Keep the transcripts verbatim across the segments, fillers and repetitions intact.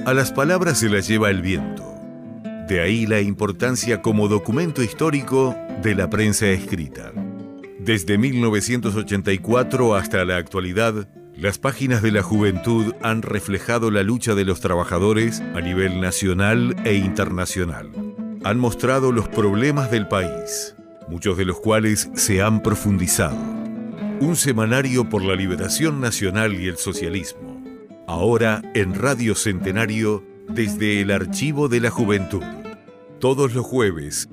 A las palabras se las lleva el viento. De ahí la importancia como documento histórico de la prensa escrita. Desde mil novecientos ochenta y cuatro hasta la actualidad, las páginas de La Juventud han reflejado la lucha de los trabajadores a nivel nacional e internacional. Han mostrado los problemas del país, muchos de los cuales se han profundizado. Un semanario por la liberación nacional y el socialismo. Ahora en Radio Centenario, desde el Archivo de la Juventud. Todos los jueves.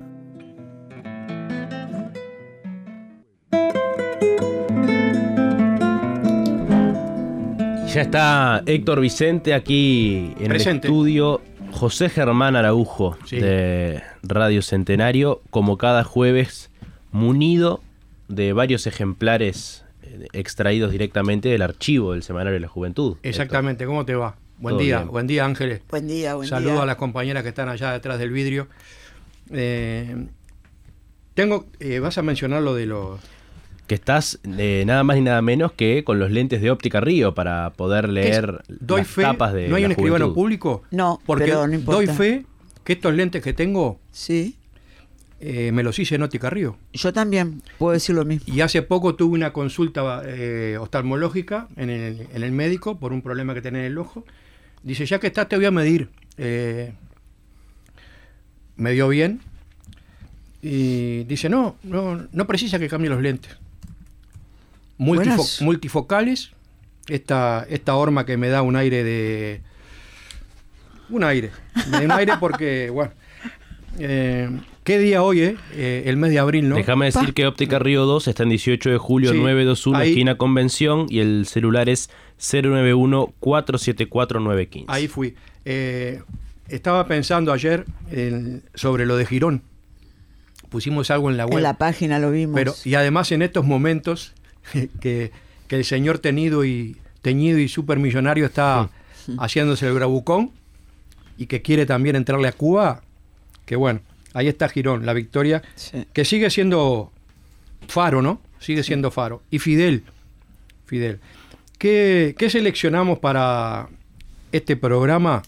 Ya está Héctor Vicente aquí en Presente. el estudio. José Germán Araujo, sí, de Radio Centenario, como cada jueves, munido de varios ejemplares extraídos directamente del archivo del Semanario de la Juventud. Exactamente. Héctor, ¿cómo te va? Buen Todo día, bien. Buen día, Ángeles. Buen día, buen Saludo día. a las compañeras que están allá detrás del vidrio. Eh, tengo, eh, vas a mencionar lo de los... Que estás eh, nada más ni nada menos que con los lentes de óptica Río para poder leer doy las fe, tapas de ¿no hay la un escribano Juventud público? No, porque pero no importa. doy fe que estos lentes que tengo Sí, eh, me los hice en Óptica Río. yo también puedo decir lo mismo. Y hace poco tuve una consulta eh, oftalmológica en el, en el médico por un problema que tenía en el ojo. Dice, ya que estás te voy a medir. Eh, me dio bien. Y dice, no, no, no precisa que cambie los lentes. Multifo- Buenas. multifocales. Esta, esta horma que me da un aire de... Un aire. Me da un aire porque, bueno... Eh, ¿Qué día hoy, eh? Eh, el mes de abril, ¿no? Déjame decir Pa. que Óptica Río dos está en dieciocho de julio, Sí, nueve dos uno, ahí- esquina Convención, y el celular es cero nueve uno, cuatro siete cuatro, nueve uno cinco. Ahí fui. Eh, estaba pensando ayer en- sobre lo de Girón. Pusimos algo en la web. En la página lo vimos. Pero, y además en estos momentos que, que el señor tenido y teñido y supermillonario está Sí. haciéndose el bravucón y que quiere también entrarle a Cuba, que bueno, ahí está Girón, la victoria, Sí. que sigue siendo faro, ¿no? Sigue siendo faro. Y Fidel, Fidel. ¿Qué, qué seleccionamos para este programa?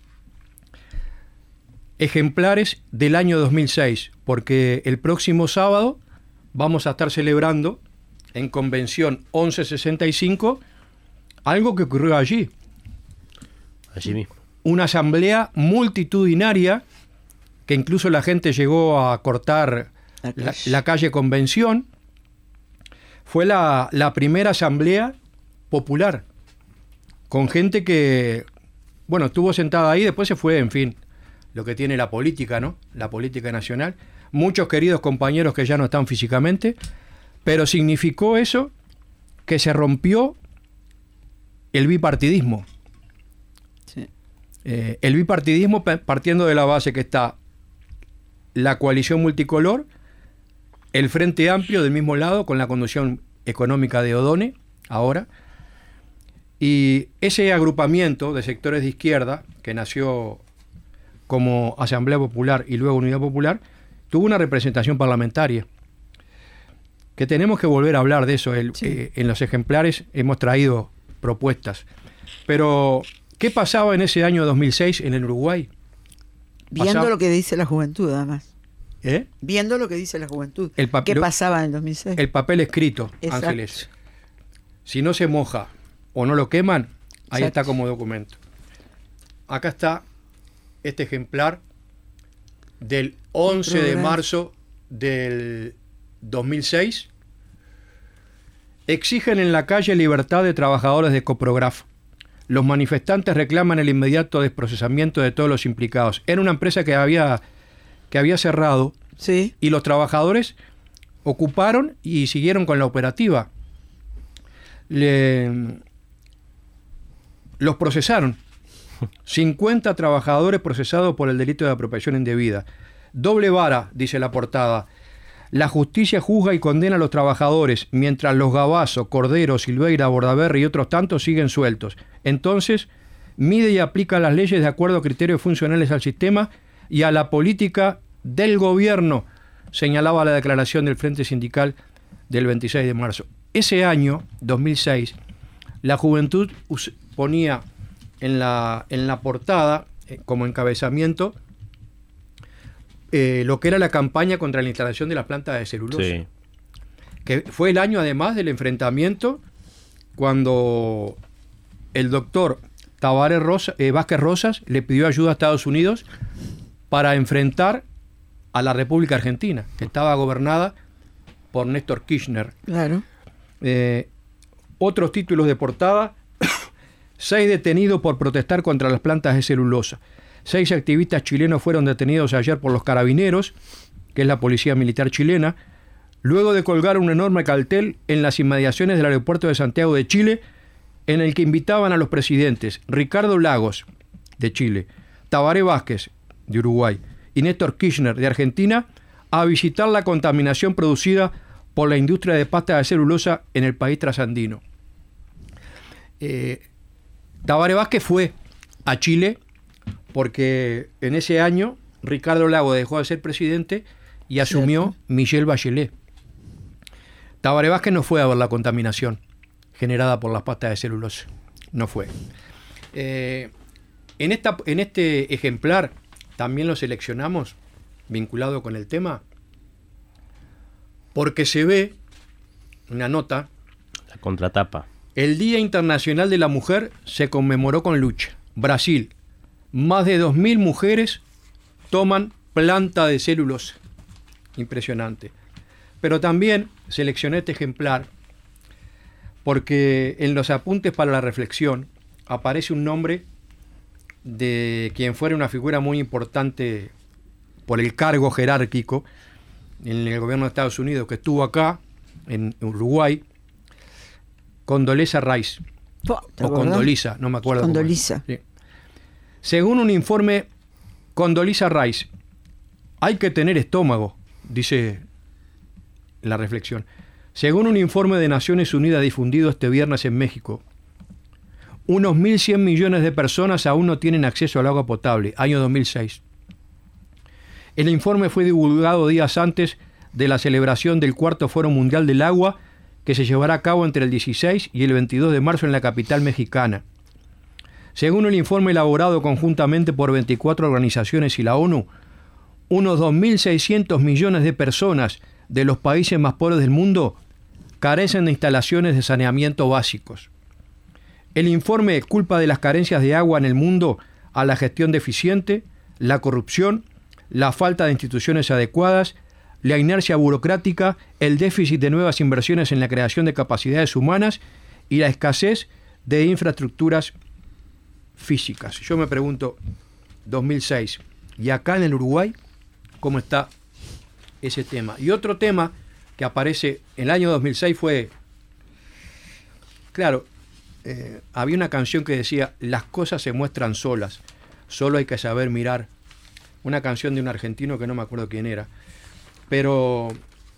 Ejemplares del año dos mil seis, porque el próximo sábado vamos a estar celebrando en Convención once sesenta y cinco algo que ocurrió allí. Allí mismo. Una asamblea multitudinaria que incluso la gente llegó a cortar La la, calle. la calle Convención. Fue la, la primera asamblea popular con gente que, bueno, estuvo sentada ahí, después se fue, en fin, lo que tiene la política, ¿no? La política nacional. Muchos queridos compañeros que ya no están físicamente, pero significó eso que se rompió el bipartidismo. Sí. Eh, el bipartidismo pa- partiendo de la base que está la coalición multicolor, el Frente Amplio del mismo lado con la conducción económica de Odone, ahora, y ese agrupamiento de sectores de izquierda que nació como Asamblea Popular y luego Unidad Popular, tuvo una representación parlamentaria. Que tenemos que volver a hablar de eso. El, Sí. eh, en los ejemplares hemos traído propuestas. Pero, ¿qué pasaba en ese año dos mil seis en el Uruguay? Viendo Pasaba- lo que dice la juventud, además. ¿Eh? Viendo lo que dice la juventud. El ¿Qué papel- pasaba en el dos mil seis? El papel escrito, Exacto. Ángeles. Si no se moja o no lo queman, ahí Exacto. está como documento. Acá está este ejemplar del once de programa. marzo del dos mil seis. Exigen en la calle libertad de trabajadores de Coprograf. Los manifestantes reclaman el inmediato desprocesamiento de todos los implicados. Era una empresa que había, que había cerrado Sí. y los trabajadores ocuparon y siguieron con la operativa. Le- los procesaron. cincuenta trabajadores procesados por el delito de apropiación indebida. Doble vara, dice la portada. La justicia juzga y condena a los trabajadores, mientras los Gabazo, Cordero, Silveira, Bordaberry y otros tantos siguen sueltos. Entonces, mide y aplica las leyes de acuerdo a criterios funcionales al sistema y a la política del gobierno, señalaba la declaración del Frente Sindical del veintiséis de marzo. Ese año, dos mil seis, la juventud us- ponía en la, en la portada, eh, como encabezamiento, eh, lo que era la campaña contra la instalación de la planta de celulosa. Sí. Que fue el año además del enfrentamiento cuando el doctor Tabaré Rosa, eh, Vázquez Rosas le pidió ayuda a Estados Unidos para enfrentar a la República Argentina, que estaba gobernada por Néstor Kirchner. Claro. Eh, otros títulos de portada: seis detenidos por protestar contra las plantas de celulosa. Seis activistas chilenos fueron detenidos ayer por los carabineros, que es la policía militar chilena, luego de colgar un enorme cartel en las inmediaciones del aeropuerto de Santiago de Chile, en el que invitaban a los presidentes Ricardo Lagos, de Chile, Tabaré Vázquez, de Uruguay, y Néstor Kirchner, de Argentina, a visitar la contaminación producida por la industria de pasta de celulosa en el país trasandino. Eh, Tabaré Vázquez fue a Chile porque en ese año Ricardo Lagos dejó de ser presidente y asumió Cierto. Michelle Bachelet. Tabaré Vázquez no fue a ver la contaminación generada por las pastas de celulosa. No fue. Eh, en, esta, en este ejemplar también lo seleccionamos, vinculado con el tema, porque se ve una nota. La contratapa. El Día Internacional de la Mujer se conmemoró con lucha. Brasil, más de dos mil mujeres toman planta de celulosa. Impresionante. Pero también seleccioné este ejemplar porque en los apuntes para la reflexión aparece un nombre de quien fuera una figura muy importante por el cargo jerárquico en el gobierno de Estados Unidos, que estuvo acá, en Uruguay, Condoleezza Rice. ¿Te O acordás? Condoleezza, no me acuerdo. cómo es. Condoleezza. Sí. Según un informe, Condoleezza Rice, hay que tener estómago, dice la reflexión. Según un informe de Naciones Unidas difundido este viernes en México, unos mil cien millones de personas aún no tienen acceso al agua potable, año dos mil seis. El informe fue divulgado días antes de la celebración del cuarto Foro Mundial del Agua, que se llevará a cabo entre el dieciséis y el veintidós de marzo en la capital mexicana. Según el informe elaborado conjuntamente por veinticuatro organizaciones y la ONU, unos dos mil seiscientos millones de personas de los países más pobres del mundo carecen de instalaciones de saneamiento básicos. El informe culpa de las carencias de agua en el mundo a la gestión deficiente, la corrupción, la falta de instituciones adecuadas, la inercia burocrática, el déficit de nuevas inversiones en la creación de capacidades humanas y la escasez de infraestructuras físicas. Yo me pregunto, dos mil seis, ¿y acá en el Uruguay cómo está ese tema? Y otro tema que aparece en el año dos mil seis fue, claro, eh, había una canción que decía, las cosas se muestran solas, solo hay que saber mirar. Una canción de un argentino que no me acuerdo quién era. Pero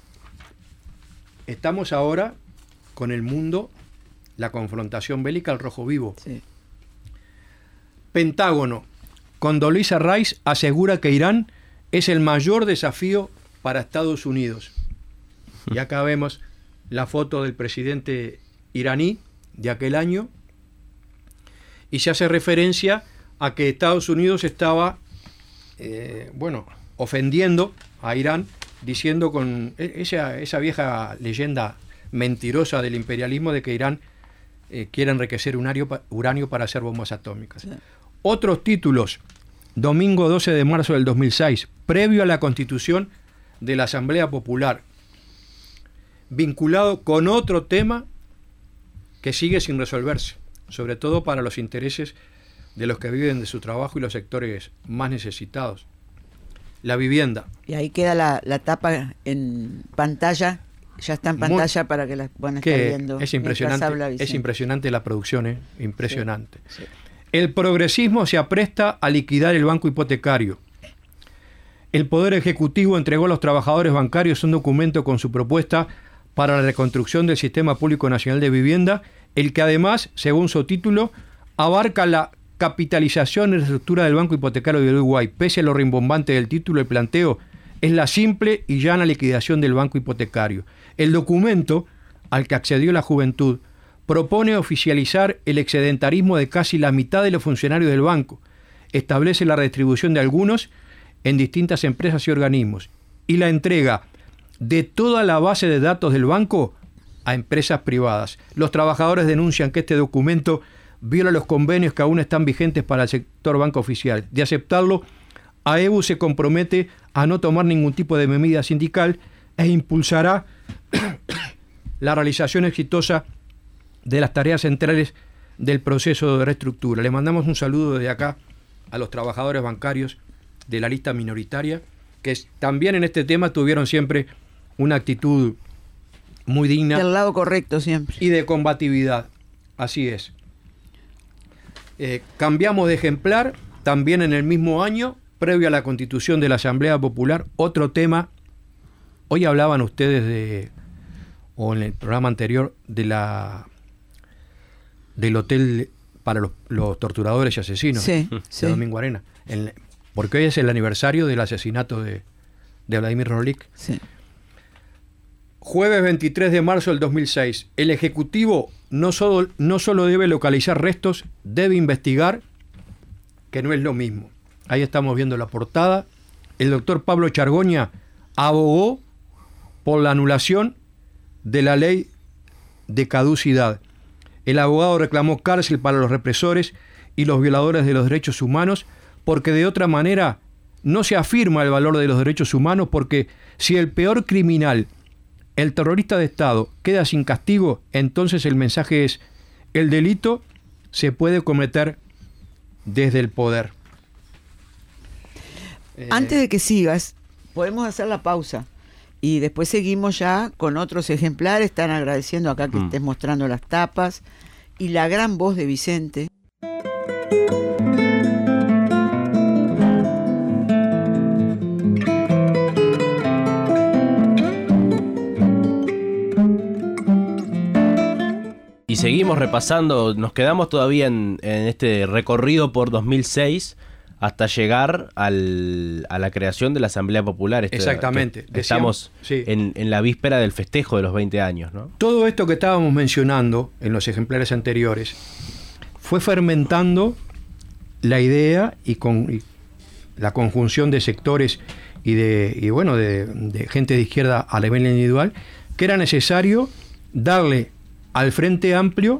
estamos ahora con el mundo, la confrontación bélica al rojo vivo. Sí. Pentágono. Condoleezza Rice asegura que Irán es el mayor desafío para Estados Unidos. Y acá vemos la foto del presidente iraní de aquel año y se hace referencia a que Estados Unidos estaba, eh, bueno, ofendiendo a Irán, diciendo con esa, esa vieja leyenda mentirosa del imperialismo de que Irán eh, quiere enriquecer uranio, uranio para hacer bombas atómicas. Sí. Otros títulos. Domingo doce de marzo del dos mil seis, previo a la constitución de la Asamblea Popular, vinculado con otro tema que sigue sin resolverse, sobre todo para los intereses de los que viven de su trabajo y los sectores más necesitados. La vivienda. Y ahí queda la, la tapa en pantalla, ya está en pantalla Muy, para que la puedan estar viendo. Es impresionante, es impresionante la producción, ¿eh? Impresionante. Sí, sí. El progresismo se apresta a liquidar el banco hipotecario. El Poder Ejecutivo entregó a los trabajadores bancarios un documento con su propuesta para la reconstrucción del Sistema Público Nacional de Vivienda, el que además, según su título, abarca la capitalización y reestructura del Banco Hipotecario de Uruguay. Pese a lo rimbombante del título, el planteo es la simple y llana liquidación del Banco Hipotecario. El documento, al que accedió la juventud, propone oficializar el excedentarismo de casi la mitad de los funcionarios del banco, establece la redistribución de algunos en distintas empresas y organismos y la entrega de toda la base de datos del banco a empresas privadas. Los trabajadores denuncian que este documento viola los convenios que aún están vigentes para el sector banco oficial. De aceptarlo, A E B U se compromete a no tomar ningún tipo de medida sindical e impulsará la realización exitosa de las tareas centrales del proceso de reestructura. Le mandamos un saludo desde acá a los trabajadores bancarios de la lista minoritaria, que es, también en este tema tuvieron siempre una actitud muy digna. Del lado correcto siempre. Y de combatividad. Así es. Eh, cambiamos de ejemplar también en el mismo año, previo a la constitución de la Asamblea Popular. Otro tema, hoy hablaban ustedes de, o en el programa anterior, de la del hotel para los, los torturadores y asesinos, sí, de sí. Domingo Arena, en, porque hoy es el aniversario del asesinato de, de Vladimir Rolik. Sí. Jueves veintitrés de marzo del dos mil seis. El Ejecutivo no solo, no solo debe localizar restos, debe investigar, que no es lo mismo. Ahí estamos viendo la portada. El doctor Pablo Chargoña abogó por la anulación de la ley de caducidad. El abogado reclamó cárcel para los represores y los violadores de los derechos humanos, porque de otra manera no se afirma el valor de los derechos humanos, porque si el peor criminal, el terrorista de Estado, queda sin castigo, entonces el mensaje es: el delito se puede cometer desde el poder. Antes de que sigas, podemos hacer la pausa y después seguimos ya con otros ejemplares. Están agradeciendo acá que mm. estés mostrando las tapas y la gran voz de Vicente. Y seguimos repasando, nos quedamos todavía en, en este recorrido por dos mil seis hasta llegar al, a la creación de la Asamblea Popular. Este, Exactamente. Decíamos, estamos sí. en, en la víspera del festejo de los veinte años, ¿no? Todo esto que estábamos mencionando en los ejemplares anteriores fue fermentando la idea y, con, y la conjunción de sectores y de y bueno de, de gente de izquierda a nivel individual, que era necesario darle al Frente Amplio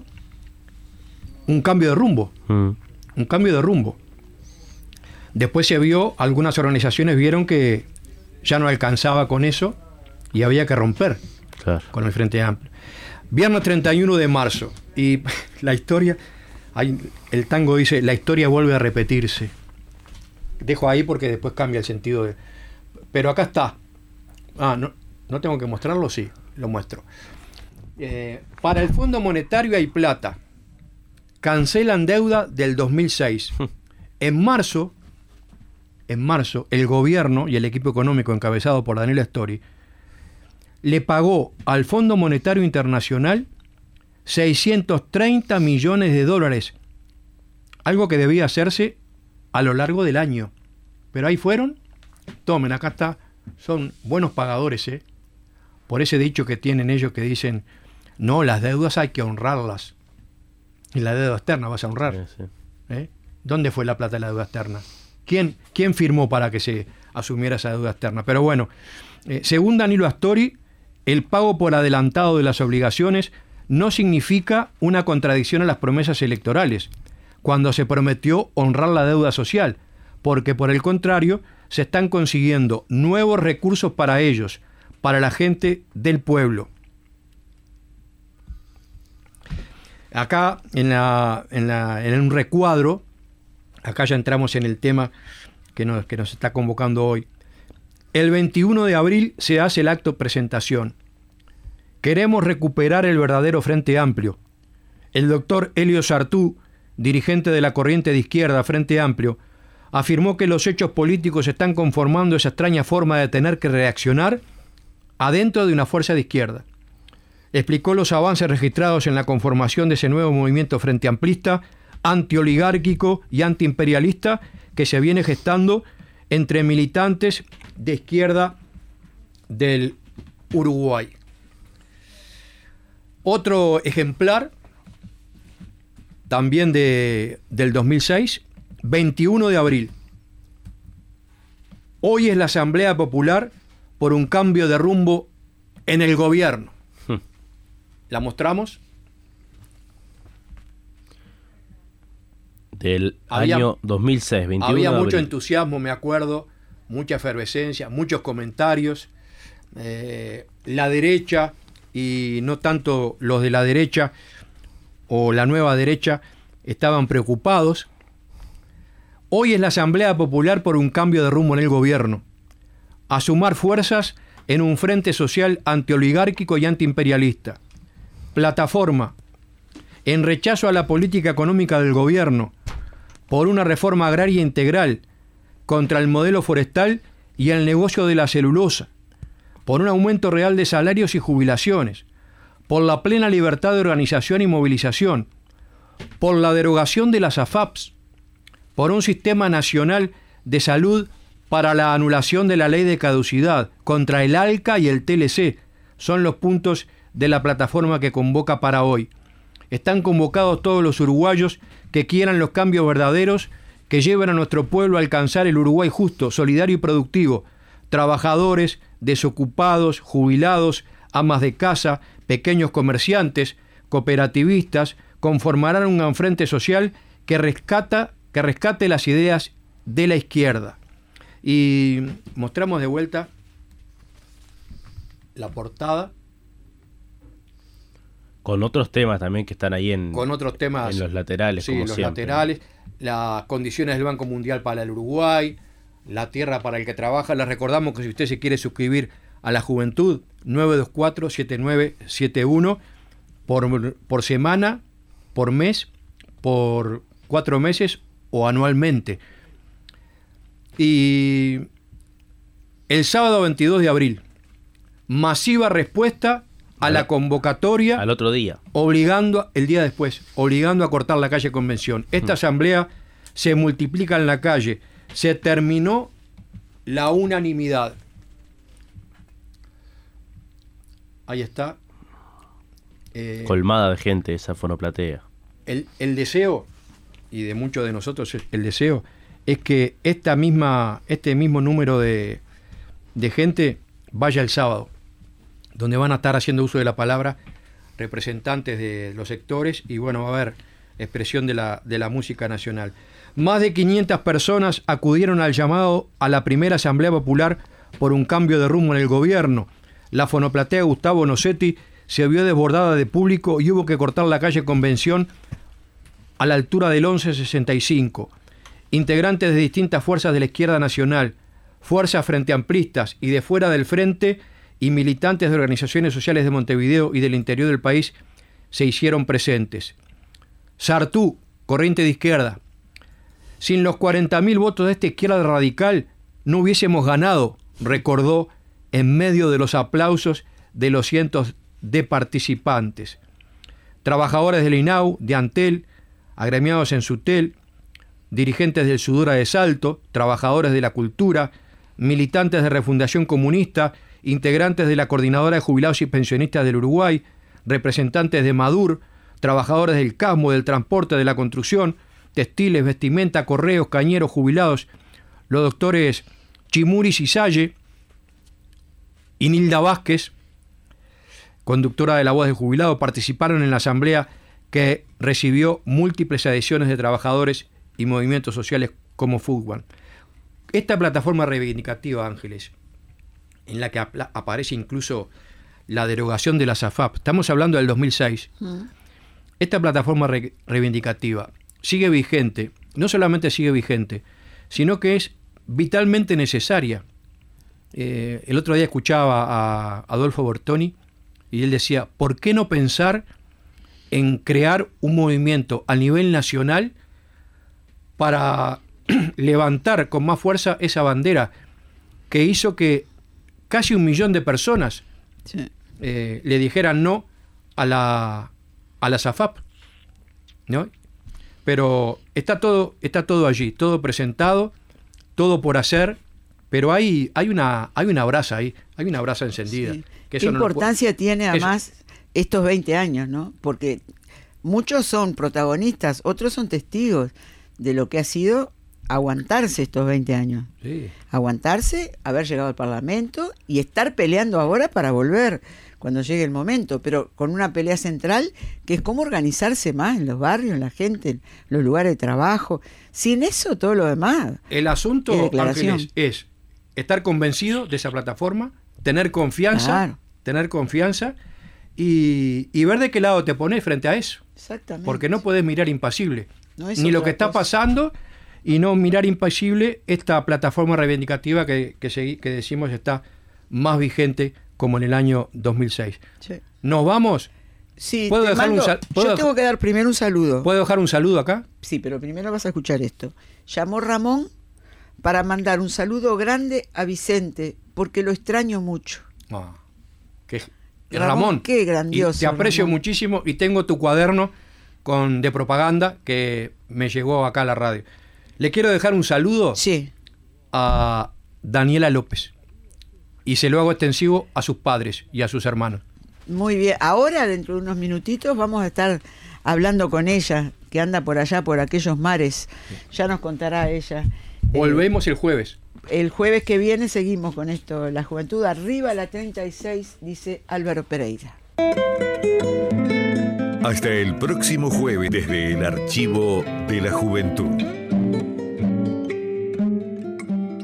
un cambio de rumbo, mm. un cambio de rumbo. Después se vio, algunas organizaciones vieron que ya no alcanzaba con eso y había que romper claro. con el Frente Amplio. Viernes treinta y uno de marzo, y la historia, hay, el tango dice, la historia vuelve a repetirse. Dejo ahí porque después cambia el sentido de... Pero acá está. Ah, ¿no, no tengo que mostrarlo? Sí, lo muestro. Eh, para el Fondo Monetario hay plata. Cancelan deuda del dos mil seis. En marzo, en marzo, el gobierno y el equipo económico encabezado por Daniel Astori le pagó al Fondo Monetario Internacional seiscientos treinta millones de dólares, algo que debía hacerse a lo largo del año. Pero ahí fueron, tomen, acá está, son buenos pagadores, ¿eh? Por ese dicho que tienen ellos que dicen, no, las deudas hay que honrarlas. Y la deuda externa vas a honrar. Sí, sí. ¿Eh? ¿Dónde fue la plata de la deuda externa? ¿Quién, quién firmó para que se asumiera esa deuda externa? Pero bueno, eh, según Danilo Astori, el pago por adelantado de las obligaciones no significa una contradicción a las promesas electorales, cuando se prometió honrar la deuda social, porque por el contrario, se están consiguiendo nuevos recursos para ellos, para la gente del pueblo. Acá, en, la, en, la, en un recuadro, acá ya entramos en el tema que nos, que nos está convocando hoy. El veintiuno de abril se hace el acto presentación. Queremos recuperar el verdadero Frente Amplio. El doctor Elio Sartú, dirigente de la corriente de izquierda Frente Amplio, afirmó que los hechos políticos están conformando esa extraña forma de tener que reaccionar adentro de una fuerza de izquierda. Explicó los avances registrados en la conformación de ese nuevo movimiento frente amplista, antioligárquico y antiimperialista que se viene gestando entre militantes de izquierda del Uruguay. Otro ejemplar también de, del dos mil seis, veintiuno de abril. Hoy es la Asamblea Popular por un cambio de rumbo en el gobierno. Hmm. ¿La mostramos? Del había, año dos mil seis, veintiuno Había de mucho abril. entusiasmo, me acuerdo, mucha efervescencia, muchos comentarios. Eh, la derecha, y no tanto los de la derecha o la nueva derecha, estaban preocupados. Hoy es la Asamblea Popular por un cambio de rumbo en el gobierno, a sumar fuerzas en un frente social antioligárquico y antiimperialista. Plataforma en rechazo a la política económica del gobierno, por una reforma agraria integral, contra el modelo forestal y el negocio de la celulosa, por un aumento real de salarios y jubilaciones, por la plena libertad de organización y movilización, por la derogación de las A F A Ps, por un sistema nacional de salud para la anulación de la ley de caducidad, contra el ALCA y el T L C, son los puntos de la plataforma que convoca para hoy. Están convocados todos los uruguayos que quieran los cambios verdaderos que lleven a nuestro pueblo a alcanzar el Uruguay justo, solidario y productivo. Trabajadores, desocupados, jubilados, amas de casa, pequeños comerciantes, cooperativistas, conformarán un gran frente social que rescata, que rescate las ideas de la izquierda. Y mostramos de vuelta la portada. Con otros temas también que están ahí en, con otros temas, en los laterales. Sí, como los siempre. laterales, las condiciones del Banco Mundial para el Uruguay, la tierra para el que trabaja. Les recordamos que si usted se quiere suscribir a la Juventud, nueve dos cuatro, siete nueve siete uno, por, por semana, por mes, por cuatro meses o anualmente. Y el sábado veintidós de abril, masiva respuesta a la convocatoria al otro día, obligando, el día después, obligando a cortar la calle Convención. Esta asamblea se multiplica en la calle. Se terminó la unanimidad. Ahí está. Eh, Colmada de gente esa fonoplatea. El, el deseo, y de muchos de nosotros el deseo, es que esta misma, este mismo número de, de gente vaya el sábado, donde van a estar haciendo uso de la palabra representantes de los sectores y bueno, va a haber expresión de la, de la música nacional. Más de quinientas personas acudieron al llamado a la primera Asamblea Popular por un cambio de rumbo en el gobierno. La fonoplatea Gustavo Nocetti se vio desbordada de público y hubo que cortar la calle Convención a la altura del once sesenta y cinco. Integrantes de distintas fuerzas de la izquierda nacional, fuerzas frente amplistas y de fuera del frente y militantes de organizaciones sociales de Montevideo y del interior del país se hicieron presentes. Sartú, corriente de izquierda. Sin los cuarenta mil votos de esta izquierda radical no hubiésemos ganado, recordó en medio de los aplausos de los cientos de participantes. Trabajadores del INAU, de Antel, agremiados en Sutel, dirigentes del Sudura de Salto, trabajadores de la cultura, militantes de Refundación Comunista, integrantes de la Coordinadora de Jubilados y Pensionistas del Uruguay, representantes de Madur, trabajadores del Casmo, del transporte, de la construcción, textiles, vestimenta, correos, cañeros, jubilados, los doctores Chimuris y Salle, y Nilda Vázquez, conductora de La Voz del Jubilado, participaron en la asamblea que recibió múltiples adhesiones de trabajadores y movimientos sociales como Fútbol. Esta plataforma reivindicativa, Ángeles, en la que ap- aparece incluso la derogación de las A F A P, estamos hablando del dos mil seis, mm. Esta plataforma re- reivindicativa sigue vigente, no solamente sigue vigente, sino que es vitalmente necesaria. Eh, el otro día escuchaba a Adolfo Bortoni y él decía, ¿por qué no pensar en crear un movimiento a nivel nacional para levantar con más fuerza esa bandera que hizo que casi un millón de personas sí. eh, le dijeran no a la a las A F A P, ¿no? Pero está todo, está todo allí, todo presentado, todo por hacer, pero hay, hay una, hay una brasa ahí, hay una brasa encendida. Sí. Que ¿Qué eso importancia no lo puede... tiene además eso... estos veinte años, ¿no? Porque muchos son protagonistas, otros son testigos de lo que ha sido aguantarse estos veinte años. Sí. Aguantarse, haber llegado al Parlamento y estar peleando ahora para volver cuando llegue el momento, pero con una pelea central que es cómo organizarse más en los barrios, en la gente, en los lugares de trabajo. Sin eso, todo lo demás. El asunto, Ángeles, es estar convencido de esa plataforma, tener confianza, claro. tener confianza y, y ver de qué lado te pones frente a eso. Exactamente. Porque no podés mirar impasible. No es ni lo que está cosa. pasando y no mirar impasible esta plataforma reivindicativa que, que, se, que decimos está más vigente como en el año dos mil seis. Sí. ¿Nos vamos? Sí, ¿Puedo te dejar mando, un sal- ¿puedo yo dej- tengo que dar primero un saludo. ¿Puedo dejar un saludo acá? Sí, pero primero vas a escuchar esto. Llamó Ramón para mandar un saludo grande a Vicente, porque lo extraño mucho. Ah, que, Ramón, Ramón, qué grandioso, y te aprecio Ramón. muchísimo y tengo tu cuaderno con, de propaganda que me llegó acá a la radio. Le quiero dejar un saludo Sí. a Daniela López y se lo hago extensivo a sus padres y a sus hermanos. Muy bien. Ahora, dentro de unos minutitos, vamos a estar hablando con ella, que anda por allá, por aquellos mares. Ya nos contará ella. Volvemos el jueves. Eh, el jueves que viene seguimos con esto. La juventud arriba, la treinta y seis, dice Álvaro Pereira. Hasta el próximo jueves desde el Archivo de la Juventud.